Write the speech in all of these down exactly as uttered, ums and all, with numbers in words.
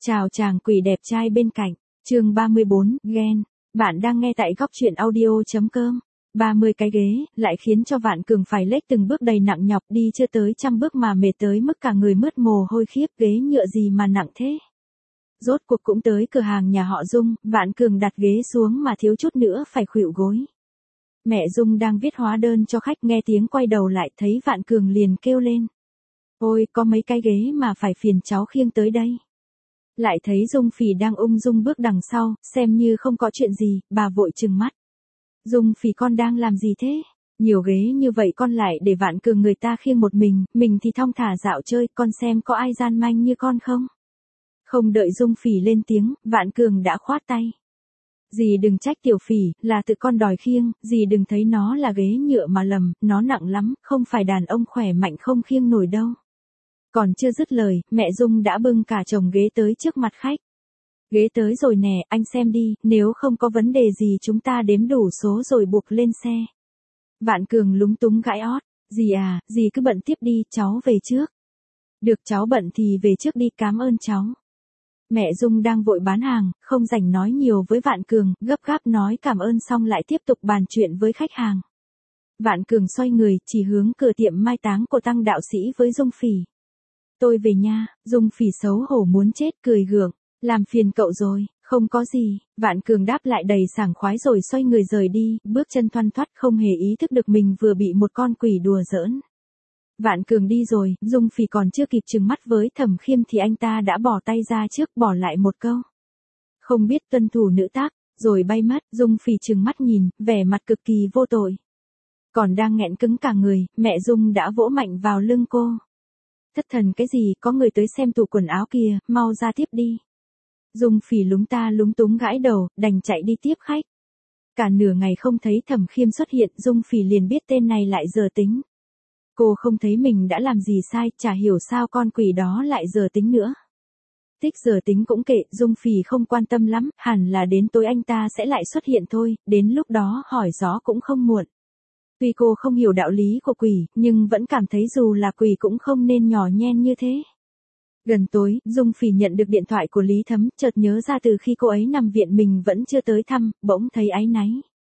Chào chàng quỷ đẹp trai bên cạnh, chương ba mươi bốn, ghen. Bạn đang nghe tại góc truyện audio.com. ba mươi cái ghế, lại khiến cho Vạn Cường phải lết từng bước đầy nặng nhọc đi chưa tới trăm bước mà mệt tới mức cả người mướt mồ hôi khiếp, ghế nhựa gì mà nặng thế. Rốt cuộc cũng tới cửa hàng nhà họ Dung, Vạn Cường đặt ghế xuống mà thiếu chút nữa phải khuỵu gối. Mẹ Dung đang viết hóa đơn cho khách nghe tiếng quay đầu lại thấy Vạn Cường liền kêu lên. Ôi, có mấy cái ghế mà phải phiền cháu khiêng tới đây. Lại thấy Dung Phỉ đang ung dung bước đằng sau, xem như không có chuyện gì, bà vội trừng mắt. Dung Phỉ con đang làm gì thế? Nhiều ghế như vậy con lại để Vạn Cường người ta khiêng một mình, mình thì thong thả dạo chơi, con xem có ai gian manh như con không? Không đợi Dung Phỉ lên tiếng, Vạn Cường đã khoát tay. Dì đừng trách Tiểu Phỉ, là tự con đòi khiêng, dì đừng thấy nó là ghế nhựa mà lầm, nó nặng lắm, không phải đàn ông khỏe mạnh không khiêng nổi đâu. Còn chưa dứt lời, mẹ Dung đã bưng cả chồng ghế tới trước mặt khách. Ghế tới rồi nè, anh xem đi, nếu không có vấn đề gì chúng ta đếm đủ số rồi buộc lên xe. Vạn Cường lúng túng gãi ót, dì à, dì cứ bận tiếp đi, cháu về trước. Được cháu bận thì về trước đi, cảm ơn cháu. Mẹ Dung đang vội bán hàng, không rảnh nói nhiều với Vạn Cường, gấp gáp nói cảm ơn xong lại tiếp tục bàn chuyện với khách hàng. Vạn Cường xoay người, chỉ hướng cửa tiệm mai táng của Tăng đạo sĩ với Dung Phỉ. Tôi về nha, Dung Phỉ xấu hổ muốn chết cười gượng, làm phiền cậu rồi, không có gì, Vạn Cường đáp lại đầy sảng khoái rồi xoay người rời đi, bước chân thoăn thoắt không hề ý thức được mình vừa bị một con quỷ đùa giỡn. Vạn Cường đi rồi, Dung Phỉ còn chưa kịp trừng mắt với Thẩm Khiêm thì anh ta đã bỏ tay ra trước bỏ lại một câu. Không biết tuân thủ nữ tác, rồi bay mất, Dung Phỉ trừng mắt nhìn, vẻ mặt cực kỳ vô tội. Còn đang nghẹn cứng cả người, mẹ Dung đã vỗ mạnh vào lưng cô. Thất thần cái gì, có người tới xem tủ quần áo kìa, mau ra tiếp đi. Dung Phỉ lúng ta lúng túng gãi đầu, đành chạy đi tiếp khách. Cả nửa ngày không thấy Thẩm Khiêm xuất hiện, Dung Phỉ liền biết tên này lại giờ tính. Cô không thấy mình đã làm gì sai, chả hiểu sao con quỷ đó lại giờ tính nữa. Tích giờ tính cũng kệ, Dung Phỉ không quan tâm lắm, hẳn là đến tối anh ta sẽ lại xuất hiện thôi, đến lúc đó hỏi gió cũng không muộn. Tuy cô không hiểu đạo lý của quỷ, nhưng vẫn cảm thấy dù là quỷ cũng không nên nhỏ nhen như thế. Gần tối, Dung Phỉ nhận được điện thoại của Lý Thấm, chợt nhớ ra từ khi cô ấy nằm viện mình vẫn chưa tới thăm, bỗng thấy áy náy.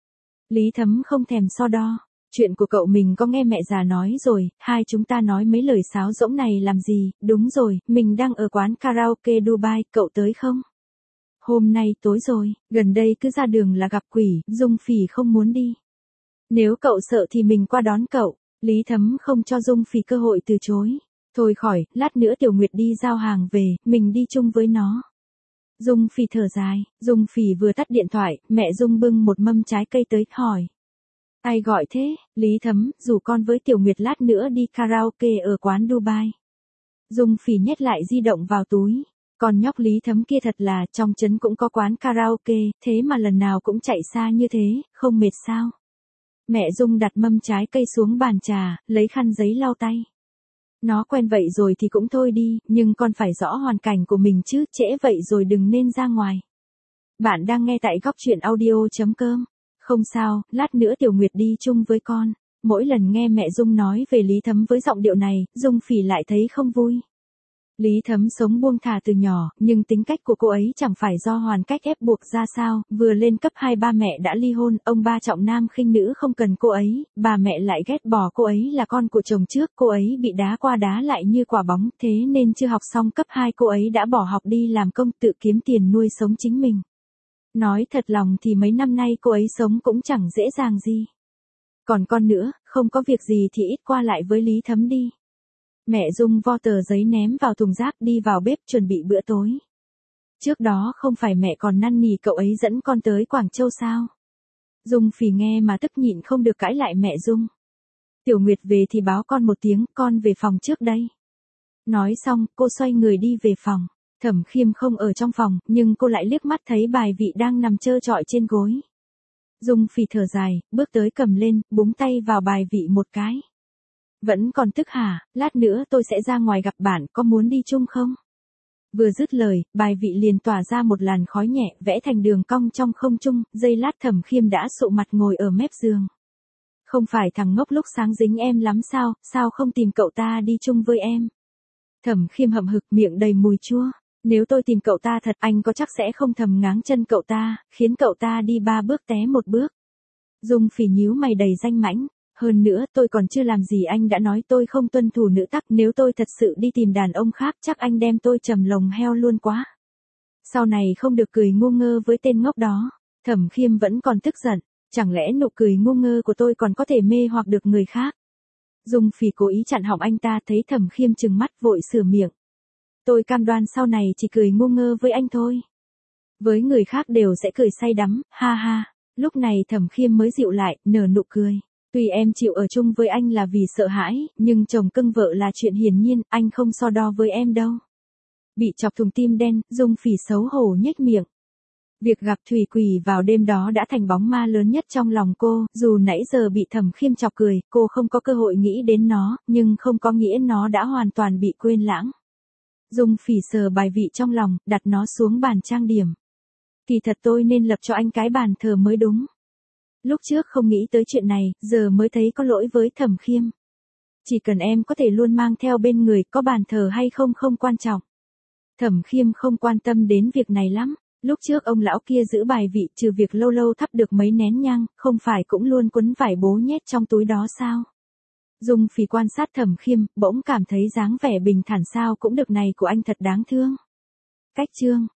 Lý Thấm không thèm so đo. Chuyện của cậu mình có nghe mẹ già nói rồi, hai chúng ta nói mấy lời sáo rỗng này làm gì, đúng rồi, mình đang ở quán karaoke Dubai, cậu tới không? Hôm nay tối rồi, gần đây cứ ra đường là gặp quỷ, Dung Phỉ không muốn đi. Nếu cậu sợ thì mình qua đón cậu, Lý Thấm không cho Dung Phỉ cơ hội từ chối. Thôi khỏi, lát nữa Tiểu Nguyệt đi giao hàng về, mình đi chung với nó. Dung Phỉ thở dài, Dung Phỉ vừa tắt điện thoại, mẹ Dung bưng một mâm trái cây tới, hỏi. Ai gọi thế, Lý Thấm, rủ con với Tiểu Nguyệt lát nữa đi karaoke ở quán Dubai. Dung Phỉ nhét lại di động vào túi. Còn nhóc Lý Thấm kia thật là, trong trấn cũng có quán karaoke, thế mà lần nào cũng chạy xa như thế, không mệt sao? Mẹ Dung đặt mâm trái cây xuống bàn trà, lấy khăn giấy lau tay. Nó quen vậy rồi thì cũng thôi đi, nhưng con phải rõ hoàn cảnh của mình chứ, trễ vậy rồi đừng nên ra ngoài. Bạn đang nghe tại góc truyện audio.com. Không sao, lát nữa Tiểu Nguyệt đi chung với con. Mỗi lần nghe mẹ Dung nói về Lý Thấm với giọng điệu này, Dung Phỉ lại thấy không vui. Lý Thấm sống buông thả từ nhỏ, nhưng tính cách của cô ấy chẳng phải do hoàn cách ép buộc ra sao, vừa lên cấp hai ba mẹ đã ly hôn, ông ba trọng nam khinh nữ không cần cô ấy, bà mẹ lại ghét bỏ cô ấy là con của chồng trước, cô ấy bị đá qua đá lại như quả bóng, thế nên chưa học xong cấp hai cô ấy đã bỏ học đi làm công tự kiếm tiền nuôi sống chính mình. Nói thật lòng thì mấy năm nay cô ấy sống cũng chẳng dễ dàng gì. Còn con nữa, không có việc gì thì ít qua lại với Lý Thấm đi. Mẹ Dung vo tờ giấy ném vào thùng rác đi vào bếp chuẩn bị bữa tối. Trước đó không phải mẹ còn năn nỉ cậu ấy dẫn con tới Quảng Châu sao? Dung Phỉ nghe mà tức nhịn không được cãi lại mẹ Dung. Tiểu Nguyệt về thì báo con một tiếng, con về phòng trước đây. Nói xong, cô xoay người đi về phòng. Thẩm Khiêm không ở trong phòng, nhưng cô lại liếc mắt thấy bài vị đang nằm trơ trọi trên gối. Dung Phỉ thở dài, bước tới cầm lên, búng tay vào bài vị một cái. Vẫn còn tức hả, lát nữa tôi sẽ ra ngoài gặp bạn, có muốn đi chung không? Vừa dứt lời, bài vị liền tỏa ra một làn khói nhẹ, vẽ thành đường cong trong không trung, giây lát Thẩm Khiêm đã sụ mặt ngồi ở mép giường. Không phải thằng ngốc lúc sáng dính em lắm sao, sao không tìm cậu ta đi chung với em? Thẩm Khiêm hậm hực miệng đầy mùi chua. Nếu tôi tìm cậu ta thật, anh có chắc sẽ không thầm ngáng chân cậu ta, khiến cậu ta đi ba bước té một bước. Dung Phỉ nhíu mày đầy danh mãnh. Hơn nữa, tôi còn chưa làm gì anh đã nói tôi không tuân thủ nữ tắc, nếu tôi thật sự đi tìm đàn ông khác chắc anh đem tôi trầm lồng heo luôn quá. Sau này không được cười ngu ngơ với tên ngốc đó. Thẩm Khiêm vẫn còn tức giận, chẳng lẽ nụ cười ngu ngơ của tôi còn có thể mê hoặc được người khác. Dung Phỉ cố ý chặn họng anh ta, thấy Thẩm Khiêm trừng mắt vội sửa miệng. Tôi cam đoan sau này chỉ cười ngu ngơ với anh thôi. Với người khác đều sẽ cười say đắm, ha ha. Lúc này Thẩm Khiêm mới dịu lại, nở nụ cười. Tuy em chịu ở chung với anh là vì sợ hãi, nhưng chồng cưng vợ là chuyện hiển nhiên, anh không so đo với em đâu. Bị chọc thùng tim đen, Dung Phỉ xấu hổ nhếch miệng. Việc gặp Thủy Quỷ vào đêm đó đã thành bóng ma lớn nhất trong lòng cô, dù nãy giờ bị Thẩm Khiêm chọc cười, cô không có cơ hội nghĩ đến nó, nhưng không có nghĩa nó đã hoàn toàn bị quên lãng. Dung Phỉ sờ bài vị trong lòng, đặt nó xuống bàn trang điểm. Kỳ thật tôi nên lập cho anh cái bàn thờ mới đúng. Lúc trước không nghĩ tới chuyện này, giờ mới thấy có lỗi với Thẩm Khiêm. Chỉ cần em có thể luôn mang theo bên người, có bàn thờ hay không không quan trọng. Thẩm Khiêm không quan tâm đến việc này lắm. Lúc trước ông lão kia giữ bài vị, trừ việc lâu lâu thắp được mấy nén nhang, không phải cũng luôn quấn vải bố nhét trong túi đó sao? Dung Phỉ quan sát Thẩm Khiêm, bỗng cảm thấy dáng vẻ bình thản sao cũng được này của anh thật đáng thương. Cách chương